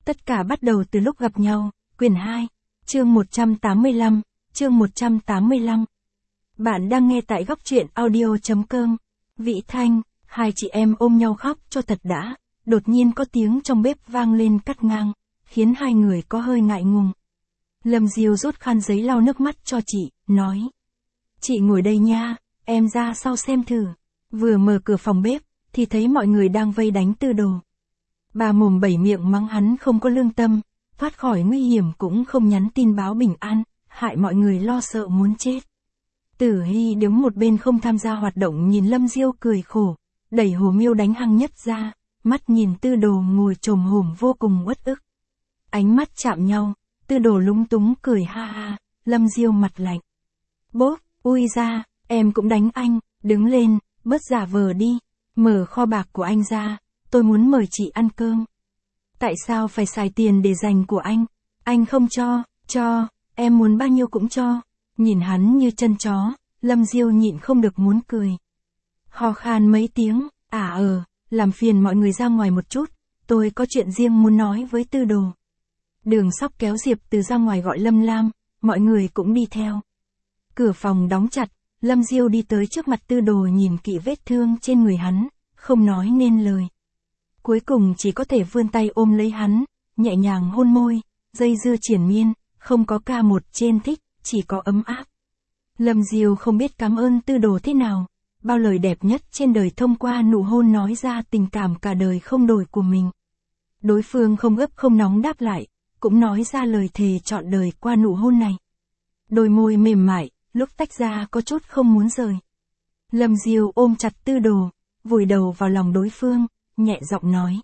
Tất cả bắt đầu từ lúc gặp nhau, quyển 2, chương 185, chương 185. Bạn đang nghe tại góc truyện audio.com. Vị Thanh, hai chị em ôm nhau khóc cho thật đã, đột nhiên có tiếng trong bếp vang lên cắt ngang, khiến hai người có hơi ngại ngùng. Lâm Diêu rút khăn giấy lau nước mắt cho chị, nói. Chị ngồi đây nha, em ra sau xem thử. Vừa mở cửa phòng bếp, thì thấy mọi người đang vây đánh Tư Đồ. Bà mồm bảy miệng mắng hắn không có lương tâm, thoát khỏi nguy hiểm cũng không nhắn tin báo bình an, hại mọi người lo sợ muốn chết. Tử Hy đứng một bên không tham gia hoạt động nhìn Lâm Diêu cười khổ, đẩy Hồ Miêu đánh Hằng Nhất ra, mắt nhìn Tư Đồ ngồi chồm hổm vô cùng uất ức. Ánh mắt chạm nhau, Tư Đồ lúng túng cười ha ha, Lâm Diêu mặt lạnh. Bốp, ui ra, em cũng đánh anh, đứng lên, bớt giả vờ đi, mở kho bạc của anh ra, tôi muốn mời chị ăn cơm. Tại sao phải xài tiền để dành của anh không cho, em muốn bao nhiêu cũng cho. Nhìn hắn như chân chó, Lâm Diêu nhịn không được muốn cười. Ho khan mấy tiếng, làm phiền mọi người ra ngoài một chút, tôi có chuyện riêng muốn nói với Tư Đồ. Đường Sóc kéo Diệp Từ ra ngoài gọi Lâm Lam, mọi người cũng đi theo. Cửa phòng đóng chặt, Lâm Diêu đi tới trước mặt Tư Đồ nhìn kỹ vết thương trên người hắn, không nói nên lời. Cuối cùng chỉ có thể vươn tay ôm lấy hắn, nhẹ nhàng hôn môi, dây dưa triển miên, không có ca một trên thích, chỉ có ấm áp. Lâm Diêu không biết cảm ơn Tư Đồ thế nào, bao lời đẹp nhất trên đời thông qua nụ hôn nói ra tình cảm cả đời không đổi của mình. Đối phương không gấp không nóng đáp lại, cũng nói ra lời thề trọn đời qua nụ hôn này. Đôi môi mềm mại, lúc tách ra có chút không muốn rời. Lâm Diêu ôm chặt Tư Đồ, vùi đầu vào lòng đối phương, nhẹ giọng nói.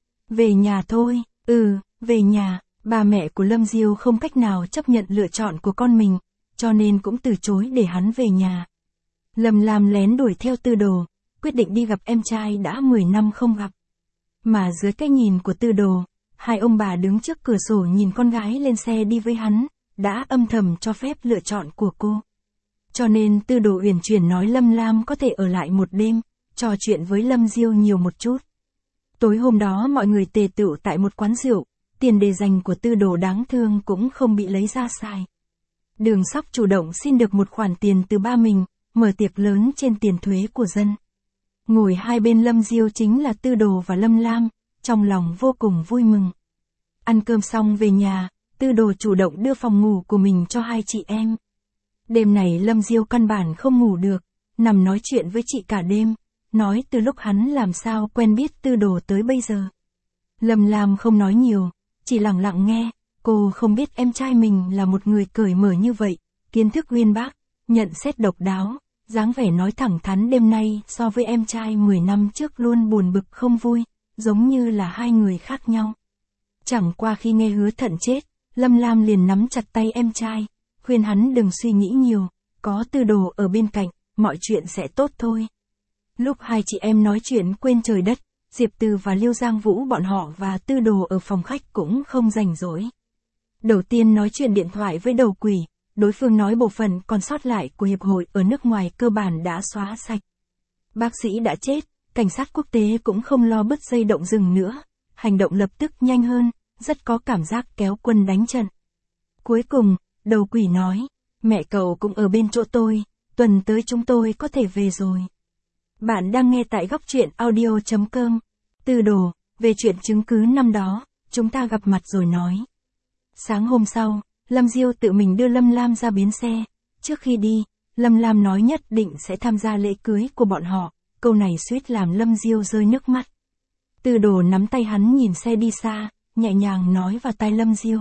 Về nhà thôi, về nhà. Ba mẹ của Lâm Diêu không cách nào chấp nhận lựa chọn của con mình, cho nên cũng từ chối để hắn về nhà. Lâm Lam lén đuổi theo Tư Đồ, quyết định đi gặp em trai đã 10 năm không gặp. Mà dưới cái nhìn của Tư Đồ, hai ông bà đứng trước cửa sổ nhìn con gái lên xe đi với hắn, đã âm thầm cho phép lựa chọn của cô. Cho nên Tư Đồ uyển chuyển nói Lâm Lam có thể ở lại một đêm, trò chuyện với Lâm Diêu nhiều một chút. Tối hôm đó mọi người tề tựu tại một quán rượu. Tiền để dành của Tư Đồ đáng thương cũng không bị lấy ra xài. Đường Sóc chủ động xin được một khoản tiền từ ba mình, mở tiệc lớn trên tiền thuế của dân. Ngồi hai bên Lâm Diêu chính là Tư Đồ và Lâm Lam, trong lòng vô cùng vui mừng. Ăn cơm xong về nhà, Tư Đồ chủ động đưa phòng ngủ của mình cho hai chị em. Đêm này Lâm Diêu căn bản không ngủ được, nằm nói chuyện với chị cả đêm, nói từ lúc hắn làm sao quen biết Tư Đồ tới bây giờ. Lâm Lam không nói nhiều, chỉ lặng lặng nghe, cô không biết em trai mình là một người cởi mở như vậy, kiến thức uyên bác, nhận xét độc đáo, dáng vẻ nói thẳng thắn đêm nay so với em trai 10 năm trước luôn buồn bực không vui, giống như là hai người khác nhau. Chẳng qua khi nghe Hứa Thận chết, Lâm Lam liền nắm chặt tay em trai, khuyên hắn đừng suy nghĩ nhiều, có Tư Đồ ở bên cạnh, mọi chuyện sẽ tốt thôi. Lúc hai chị em nói chuyện quên trời đất, Diệp Từ và Liêu Giang Vũ bọn họ và Tư Đồ ở phòng khách cũng không rảnh rỗi. Đầu tiên nói chuyện điện thoại với Đầu Quỷ, đối phương nói bộ phận còn sót lại của hiệp hội ở nước ngoài cơ bản đã xóa sạch. Bác sĩ đã chết, cảnh sát quốc tế cũng không lo bứt dây động rừng nữa, hành động lập tức nhanh hơn, rất có cảm giác kéo quân đánh trận. Cuối cùng, Đầu Quỷ nói, mẹ cậu cũng ở bên chỗ tôi, tuần tới chúng tôi có thể về rồi. Bạn đang nghe tại góc truyện audio.com. Tư Đồ, về chuyện chứng cứ năm đó, chúng ta gặp mặt rồi nói. Sáng hôm sau, Lâm Diêu tự mình đưa Lâm Lam ra bến xe. Trước khi đi, Lâm Lam nói nhất định sẽ tham gia lễ cưới của bọn họ, câu này suýt làm Lâm Diêu rơi nước mắt. Tư Đồ nắm tay hắn nhìn xe đi xa, nhẹ nhàng nói vào tai Lâm Diêu.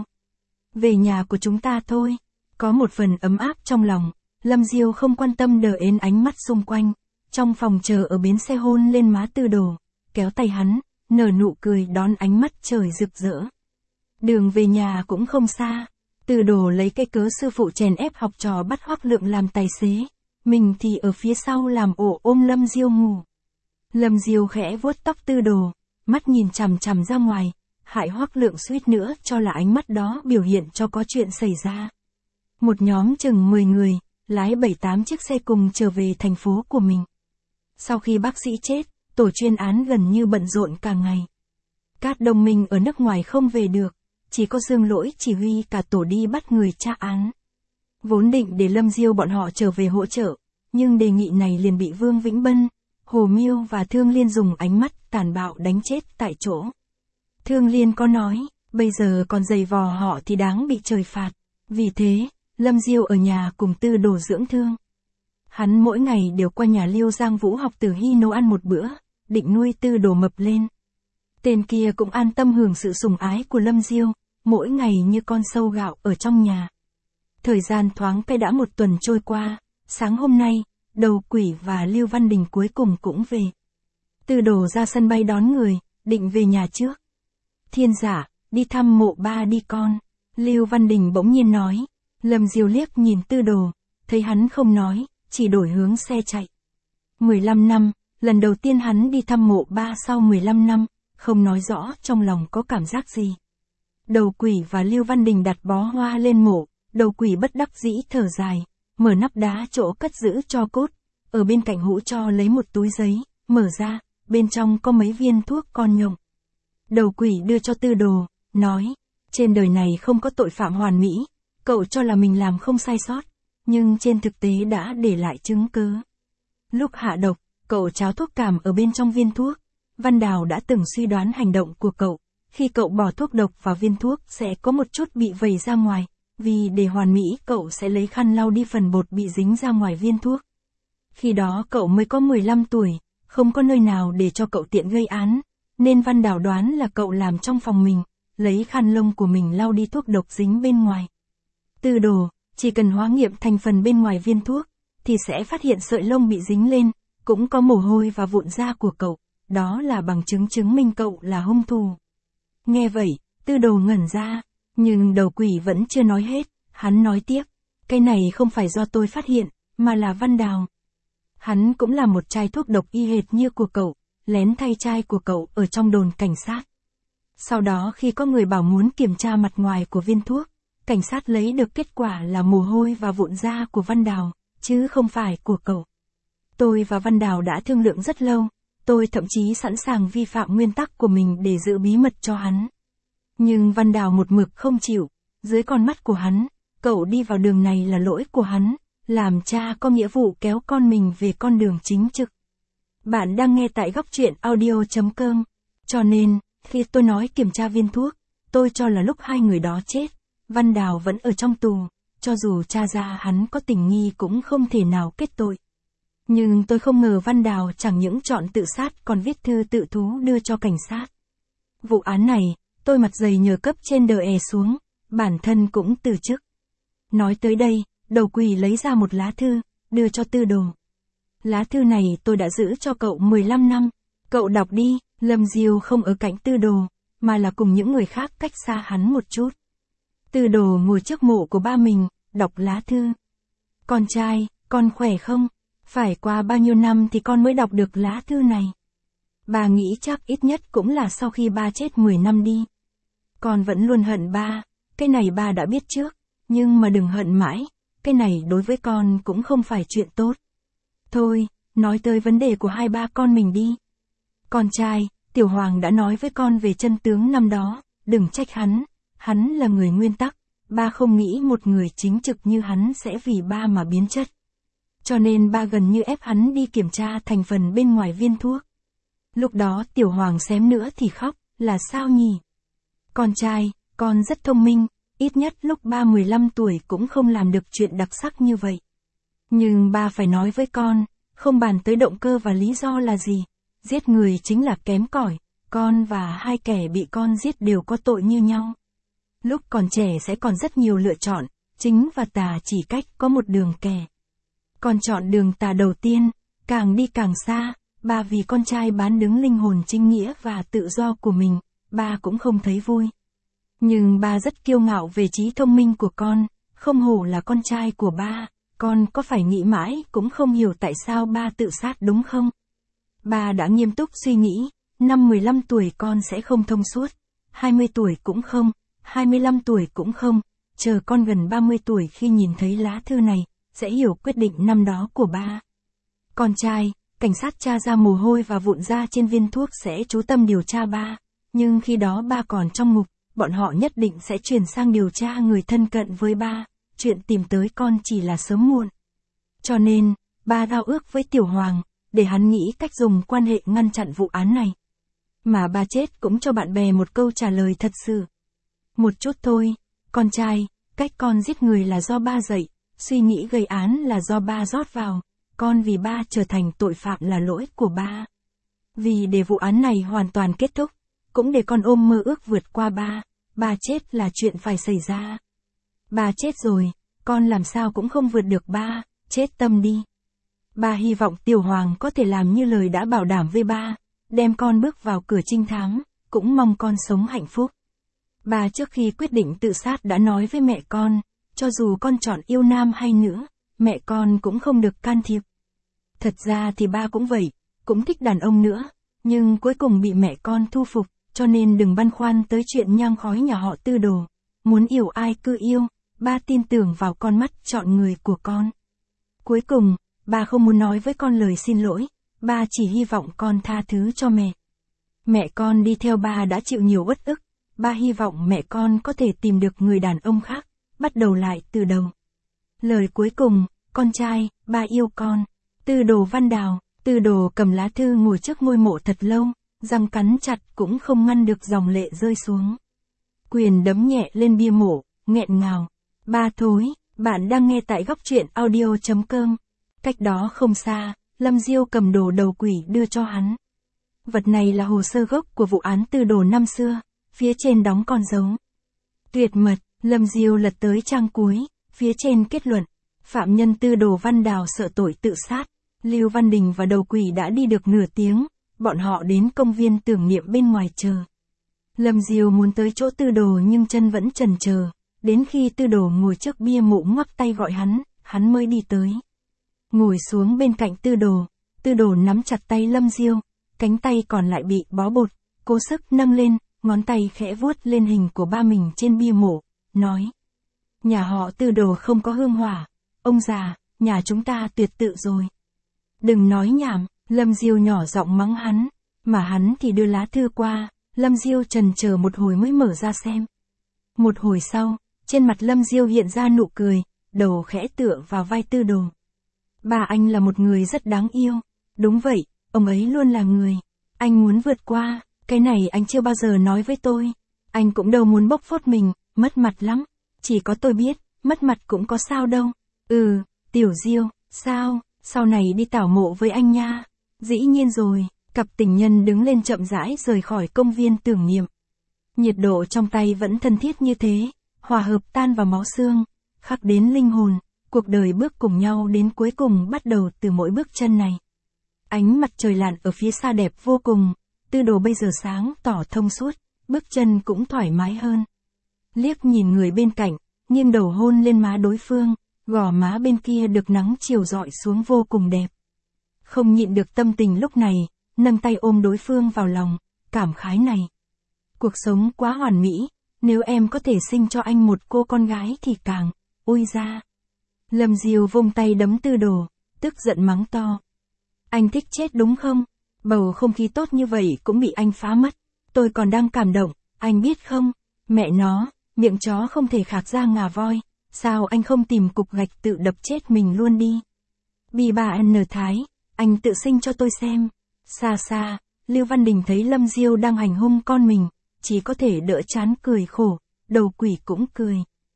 Về nhà của chúng ta thôi. Có một phần ấm áp trong lòng, Lâm Diêu không quan tâm đờ ến ánh mắt xung quanh. Trong phòng chờ ở bến xe hôn lên má Tư Đồ, kéo tay hắn, nở nụ cười đón ánh mắt trời rực rỡ. Đường về nhà cũng không xa, Tư Đồ lấy cái cớ sư phụ chèn ép học trò bắt Hoắc Lượng làm tài xế, mình thì ở phía sau làm ổ ôm Lâm Diêu ngủ. Lâm Diêu khẽ vuốt tóc Tư Đồ, mắt nhìn chằm chằm ra ngoài, hại Hoắc Lượng suýt nữa cho là ánh mắt đó biểu hiện cho có chuyện xảy ra. Một nhóm chừng 10 người, lái 7-8 chiếc xe cùng trở về thành phố của mình. Sau khi bác sĩ chết, tổ chuyên án gần như bận rộn cả ngày. Cát đồng minh ở nước ngoài không về được, chỉ có Dương Lỗi chỉ huy cả tổ đi bắt người tra án. Vốn định để Lâm Diêu bọn họ trở về hỗ trợ, nhưng đề nghị này liền bị Vương Vĩnh Bân, Hồ Miêu và Thương Liên dùng ánh mắt tàn bạo đánh chết tại chỗ. Thương Liên có nói, bây giờ còn giày vò họ thì đáng bị trời phạt. Vì thế, Lâm Diêu ở nhà cùng Tư Đồ dưỡng thương. Hắn mỗi ngày đều qua nhà Liêu Giang Vũ học Tử Hy nấu ăn một bữa, định nuôi Tư Đồ mập lên. Tên kia cũng an tâm hưởng sự sủng ái của Lâm Diêu, mỗi ngày như con sâu gạo ở trong nhà. Thời gian thoáng cái đã một tuần trôi qua, sáng hôm nay, Đầu Quỷ và Lưu Văn Đình cuối cùng cũng về. Tư Đồ ra sân bay đón người, định về nhà trước. Thiên Giả, đi thăm mộ ba đi con. Lưu Văn Đình bỗng nhiên nói. Lâm Diêu liếc nhìn Tư Đồ, thấy hắn không nói, chỉ đổi hướng xe chạy. 15 năm, lần đầu tiên hắn đi thăm mộ ba sau 15 năm, không nói rõ trong lòng có cảm giác gì. Đầu Quỷ và Lưu Văn Đình đặt bó hoa lên mộ, Đầu Quỷ bất đắc dĩ thở dài, mở nắp đá chỗ cất giữ tro cốt, ở bên cạnh hũ tro lấy một túi giấy, mở ra, bên trong có mấy viên thuốc con nhộng. Đầu Quỷ đưa cho Tư Đồ, nói, trên đời này không có tội phạm hoàn mỹ, cậu cho là mình làm không sai sót, nhưng trên thực tế đã để lại chứng cứ. Lúc hạ độc, cậu tráo thuốc cảm ở bên trong viên thuốc, Văn Đào đã từng suy đoán hành động của cậu, khi cậu bỏ thuốc độc vào viên thuốc sẽ có một chút bị vẩy ra ngoài, vì để hoàn mỹ cậu sẽ lấy khăn lau đi phần bột bị dính ra ngoài viên thuốc. Khi đó cậu mới có 15 tuổi, không có nơi nào để cho cậu tiện gây án, nên Văn Đào đoán là cậu làm trong phòng mình, lấy khăn lông của mình lau đi thuốc độc dính bên ngoài. Tư Đồ, chỉ cần hóa nghiệm thành phần bên ngoài viên thuốc, thì sẽ phát hiện sợi lông bị dính lên, cũng có mồ hôi và vụn da của cậu, đó là bằng chứng chứng minh cậu là hung thủ. Nghe vậy, Tư Đồ ngẩn ra, nhưng Đầu Quỷ vẫn chưa nói hết, hắn nói tiếp, cái này không phải do tôi phát hiện, mà là Văn Đào. Hắn cũng là một chai thuốc độc y hệt như của cậu, lén thay chai của cậu ở trong đồn cảnh sát. Sau đó khi có người bảo muốn kiểm tra mặt ngoài của viên thuốc, cảnh sát lấy được kết quả là mồ hôi và vụn da của Văn Đào, chứ không phải của cậu. Tôi và Văn Đào đã thương lượng rất lâu, tôi thậm chí sẵn sàng vi phạm nguyên tắc của mình để giữ bí mật cho hắn. Nhưng Văn Đào một mực không chịu, dưới con mắt của hắn, cậu đi vào đường này là lỗi của hắn, làm cha có nghĩa vụ kéo con mình về con đường chính trực. Bạn đang nghe tại góc truyện audio.com, cho nên, khi tôi nói kiểm tra viên thuốc, tôi cho là lúc hai người đó chết, Văn Đào vẫn ở trong tù, cho dù tra ra hắn có tình nghi cũng không thể nào kết tội. Nhưng tôi không ngờ Văn Đào chẳng những chọn tự sát còn viết thư tự thú đưa cho cảnh sát. Vụ án này, tôi mặt dày nhờ cấp trên đờ è xuống, bản thân cũng từ chức. Nói tới đây, Đầu Quỷ lấy ra một lá thư, đưa cho Tư Đồ. Lá thư này tôi đã giữ cho cậu 15 năm, cậu đọc đi. Lâm Diêu không ở cạnh Tư Đồ, mà là cùng những người khác cách xa hắn một chút. Tư Đồ ngồi trước mộ của ba mình, đọc lá thư. Con trai, con khỏe không? Phải qua bao nhiêu năm thì con mới đọc được lá thư này? Bà nghĩ chắc ít nhất cũng là sau khi ba chết 10 năm đi. Con vẫn luôn hận ba, cái này ba đã biết trước, nhưng mà đừng hận mãi, cái này đối với con cũng không phải chuyện tốt. Thôi, nói tới vấn đề của hai ba con mình đi. Con trai, Tiểu Hoàng đã nói với con về chân tướng năm đó, đừng trách hắn là người nguyên tắc, ba không nghĩ một người chính trực như hắn sẽ vì ba mà biến chất. Cho nên ba gần như ép hắn đi kiểm tra thành phần bên ngoài viên thuốc. Lúc đó Tiểu Hoàng xém nữa thì khóc, là sao nhỉ? Con trai, con rất thông minh, ít nhất lúc ba 15 tuổi cũng không làm được chuyện đặc sắc như vậy. Nhưng ba phải nói với con, không bàn tới động cơ và lý do là gì. Giết người chính là kém cỏi, con và hai kẻ bị con giết đều có tội như nhau. Lúc còn trẻ sẽ còn rất nhiều lựa chọn, chính và tà chỉ cách có một đường kẻ. Con chọn đường tà đầu tiên, càng đi càng xa, ba vì con trai bán đứng linh hồn chính nghĩa và tự do của mình, ba cũng không thấy vui. Nhưng ba rất kiêu ngạo về trí thông minh của con, không hổ là con trai của ba, con có phải nghĩ mãi cũng không hiểu tại sao ba tự sát đúng không? Ba đã nghiêm túc suy nghĩ, năm 15 tuổi con sẽ không thông suốt, 20 tuổi cũng không, 25 tuổi cũng không, chờ con gần 30 tuổi khi nhìn thấy lá thư này, sẽ hiểu quyết định năm đó của ba. Con trai, cảnh sát tra ra mồ hôi và vụn da trên viên thuốc sẽ chú tâm điều tra ba, nhưng khi đó ba còn trong ngục, bọn họ nhất định sẽ chuyển sang điều tra người thân cận với ba, chuyện tìm tới con chỉ là sớm muộn. Cho nên, ba giao ước với Tiểu Hoàng, để hắn nghĩ cách dùng quan hệ ngăn chặn vụ án này. Mà ba chết cũng cho bạn bè một câu trả lời thật sự. Một chút thôi, con trai, cách con giết người là do ba dạy, suy nghĩ gây án là do ba rót vào, con vì ba trở thành tội phạm là lỗi của ba. Vì để vụ án này hoàn toàn kết thúc, cũng để con ôm mơ ước vượt qua ba chết là chuyện phải xảy ra. Ba chết rồi, con làm sao cũng không vượt được ba, chết tâm đi. Ba hy vọng Tiểu Hoàng có thể làm như lời đã bảo đảm với ba, đem con bước vào cửa trinh thám, cũng mong con sống hạnh phúc. Ba trước khi quyết định tự sát đã nói với mẹ con, cho dù con chọn yêu nam hay nữ, mẹ con cũng không được can thiệp. Thật ra thì ba cũng vậy, cũng thích đàn ông nữa, nhưng cuối cùng bị mẹ con thu phục, cho nên đừng băn khoăn tới chuyện nhang khói nhà họ Tư Đồ. Muốn yêu ai cứ yêu, ba tin tưởng vào con mắt chọn người của con. Cuối cùng, ba không muốn nói với con lời xin lỗi, ba chỉ hy vọng con tha thứ cho mẹ. Mẹ con đi theo ba đã chịu nhiều uất ức, ba hy vọng mẹ con có thể tìm được người đàn ông khác, bắt đầu lại từ đầu. Lời cuối cùng, con trai, ba yêu con. Tư Đồ Văn Đào. Tư Đồ cầm lá thư ngồi trước ngôi mộ thật lâu, răng cắn chặt cũng không ngăn được dòng lệ rơi xuống. Quyền đấm nhẹ lên bia mộ, nghẹn ngào. Ba thối, bạn đang nghe tại góc truyện audio.com. Cách đó không xa, Lâm Diêu cầm đồ đầu quỷ đưa cho hắn. Vật này là hồ sơ gốc của vụ án Tư Đồ năm xưa, phía trên đóng con dấu. Tuyệt mật, Lâm Diêu lật tới trang cuối, phía trên kết luận. Phạm nhân Tư Đồ Văn Đào sợ tội tự sát. Lưu Văn Đình và đầu quỷ đã đi được nửa tiếng, bọn họ đến công viên tưởng niệm bên ngoài chờ. Lâm Diêu muốn tới chỗ Tư Đồ nhưng chân vẫn chần chờ, đến khi Tư Đồ ngồi trước bia mộ ngoắc tay gọi hắn mới đi tới. Ngồi xuống bên cạnh Tư Đồ nắm chặt tay Lâm Diêu, cánh tay còn lại bị bó bột, cố sức nâng lên, ngón tay khẽ vuốt lên hình của ba mình trên bia mộ, nói. Nhà họ Tư Đồ không có hương hỏa, ông già, nhà chúng ta tuyệt tự rồi. Đừng nói nhảm, Lâm Diêu nhỏ giọng mắng hắn, mà hắn thì đưa lá thư qua, Lâm Diêu chần chờ một hồi mới mở ra xem. Một hồi sau, trên mặt Lâm Diêu hiện ra nụ cười, đầu khẽ tựa vào vai Tư Đồ. Ba anh là một người rất đáng yêu, đúng vậy, ông ấy luôn là người anh muốn vượt qua, cái này anh chưa bao giờ nói với tôi, anh cũng đâu muốn bốc phốt mình, mất mặt lắm, chỉ có tôi biết, mất mặt cũng có sao đâu. Tiểu Diêu, sao? Sau này đi tảo mộ với anh nha. Dĩ nhiên rồi, cặp tình nhân đứng lên chậm rãi rời khỏi công viên tưởng niệm. Nhiệt độ trong tay vẫn thân thiết như thế, hòa hợp tan vào máu xương, khắc đến linh hồn, cuộc đời bước cùng nhau đến cuối cùng bắt đầu từ mỗi bước chân này. Ánh mặt trời lặn ở phía xa đẹp vô cùng, Tư Đồ bây giờ sáng tỏ thông suốt, bước chân cũng thoải mái hơn. Liếc nhìn người bên cạnh, nghiêng đầu hôn lên má đối phương. Gò má bên kia được nắng chiều rọi xuống vô cùng đẹp. Không nhịn được tâm tình lúc này, nâng tay ôm đối phương vào lòng, cảm khái này. Cuộc sống quá hoàn mỹ, nếu em có thể sinh cho anh một cô con gái thì càng, ôi ra. Lâm Diêu vung tay đấm Tư Đồ, tức giận mắng to. Anh thích chết đúng không? Bầu không khí tốt như vậy cũng bị anh phá mất. Tôi còn đang cảm động, anh biết không? Mẹ nó, miệng chó không thể khạc ra ngà voi. Sao anh không tìm cục gạch tự đập chết mình luôn đi? Bi bà N Thái, anh tự sinh cho tôi xem. Xa xa, Lưu Văn Đình thấy Lâm Diêu đang hành hung con mình, chỉ có thể đỡ chán cười khổ, đầu quỷ cũng cười.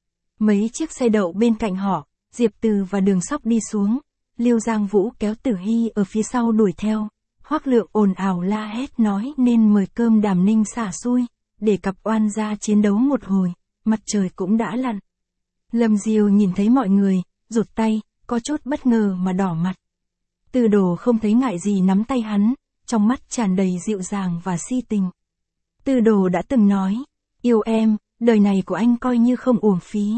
Mấy chiếc xe đậu bên cạnh họ, Diệp Từ và Đường Sóc đi xuống, Lưu Giang Vũ kéo Tử Hy ở phía sau đuổi theo. Hoắc Lượng ồn ào la hét nói nên mời cơm Đàm Ninh xả xui, để cặp oan gia chiến đấu một hồi, mặt trời cũng đã lặn. Lâm Diêu nhìn thấy mọi người, rụt tay, có chút bất ngờ mà đỏ mặt. Tư Đồ không thấy ngại gì nắm tay hắn, trong mắt tràn đầy dịu dàng và si tình. Tư Đồ đã từng nói, yêu em, đời này của anh coi như không uổng phí.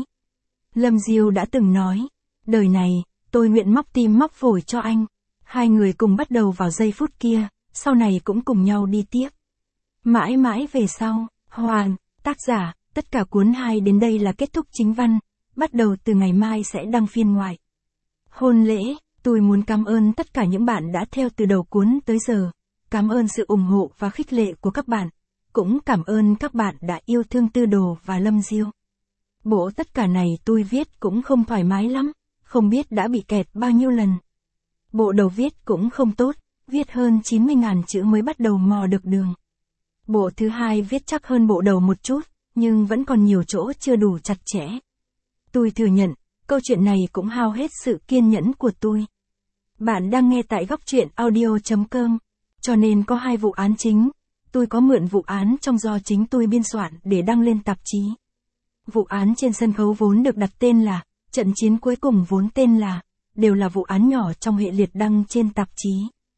Lâm Diêu đã từng nói, đời này, tôi nguyện móc tim móc phổi cho anh. Hai người cùng bắt đầu vào giây phút kia, sau này cũng cùng nhau đi tiếp. Mãi mãi về sau, Hoàn, tác giả, tất cả cuốn 2 đến đây là kết thúc chính văn. Bắt đầu từ ngày mai sẽ đăng phiên ngoại. Hôn lễ, tôi muốn cảm ơn tất cả những bạn đã theo từ đầu cuốn tới giờ. Cảm ơn sự ủng hộ và khích lệ của các bạn. cũng cảm ơn các bạn đã yêu thương Tư Đồ và Lâm Diêu. Bộ tất cả này tôi viết cũng không thoải mái lắm, không biết đã bị kẹt bao nhiêu lần. Bộ đầu viết cũng không tốt, viết hơn 90.000 chữ mới bắt đầu mò được đường. Bộ thứ hai viết chắc hơn bộ đầu một chút, nhưng vẫn còn nhiều chỗ chưa đủ chặt chẽ. Tôi thừa nhận, câu chuyện này cũng hao hết sự kiên nhẫn của tôi. Bạn đang nghe tại góc truyện audio.com, cho nên có 2 vụ án chính. Tôi có mượn vụ án trong do chính tôi biên soạn để đăng lên tạp chí. Vụ án trên sân khấu vốn được đặt tên là Trận chiến cuối cùng vốn tên là, đều là vụ án nhỏ trong hệ liệt đăng trên tạp chí.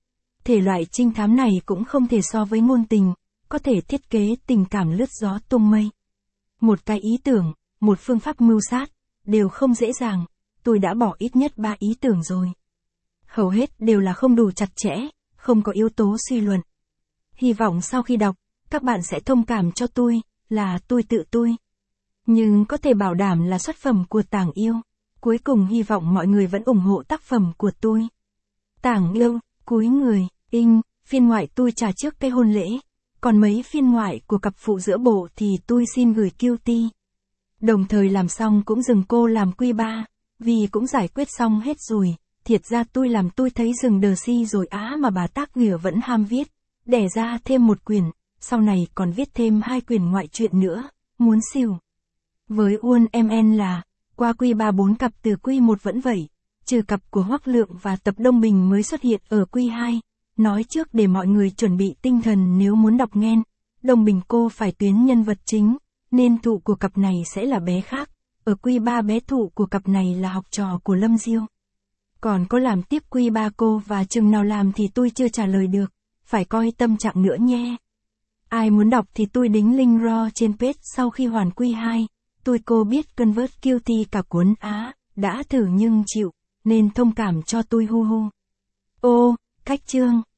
Thể loại trinh thám này cũng không thể so với ngôn tình, có thể thiết kế tình cảm lướt gió tung mây. Một cái ý tưởng, một phương pháp mưu sát, đều không dễ dàng, tôi đã bỏ ít nhất 3 ý tưởng rồi. Hầu hết đều là không đủ chặt chẽ, không có yếu tố suy luận. Hy vọng sau khi đọc, các bạn sẽ thông cảm cho tôi, là tôi tự tôi. Nhưng có thể bảo đảm là xuất phẩm của Tảng Yêu. Cuối cùng hy vọng mọi người vẫn ủng hộ tác phẩm của tôi. Tảng Yêu, Cúi Người, phiên ngoại tôi trả trước cái hôn lễ. Còn mấy phiên ngoại của cặp phụ giữa bộ thì tôi xin gửi Cutie. Đồng thời làm xong cũng dừng cô làm Q3, vì cũng giải quyết xong hết rồi. Thiệt ra tôi làm tôi thấy dừng đờ si rồi á mà bà tác nghỉa vẫn ham viết. Đẻ ra thêm một quyển, sau này còn viết thêm 2 quyển ngoại truyện nữa, muốn xỉu. Với Uôn MN là, qua Q3 4 cặp từ Q1 vẫn vậy, trừ cặp của Hoắc Lượng và tập Đông Bình mới xuất hiện ở Q2. Nói trước để mọi người chuẩn bị tinh thần nếu muốn đọc nghe. Đông Bình cô phải tuyến nhân vật chính, nên thụ của cặp này sẽ là bé khác. Ở Q3 bé thụ của cặp này là học trò của Lâm Diêu. Còn có làm tiếp Q3 cô và chừng nào làm thì tôi chưa trả lời được, phải coi tâm trạng nữa nhé. Ai muốn đọc thì tôi đính link raw trên page sau khi hoàn Q2. Tôi cô biết convert Cutie cả cuốn á, đã thử nhưng chịu, nên thông cảm cho tôi hu hu. Ô, cách chương.